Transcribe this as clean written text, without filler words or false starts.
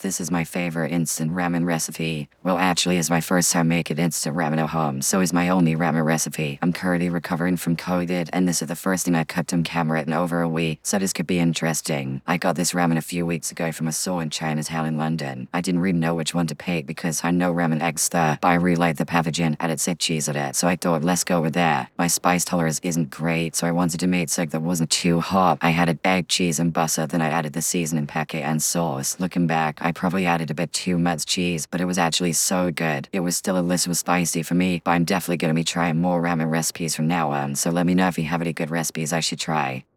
This is my favorite instant ramen recipe. Well, actually, it's my first time making instant ramen at home, so it's my only ramen recipe. I'm currently recovering from COVID, and this is the first thing I cooked on camera in over a week, so this could be interesting. I got this ramen a few weeks ago from a store in Chinatown in London. I didn't really know which one to pick because I know ramen eggs there, but I really like the pathogen and it said cheese on it, so I thought let's go with that. My spice tolerance isn't great, so I wanted to make something that wasn't too hot. I added egg, cheese, and butter, then I added the seasoning packet and sauce. Looking back, I probably added a bit too much cheese, but it was actually so good. It was still a little spicy for me, but I'm definitely gonna be trying more ramen recipes from now on, so let me know if you have any good recipes I should try.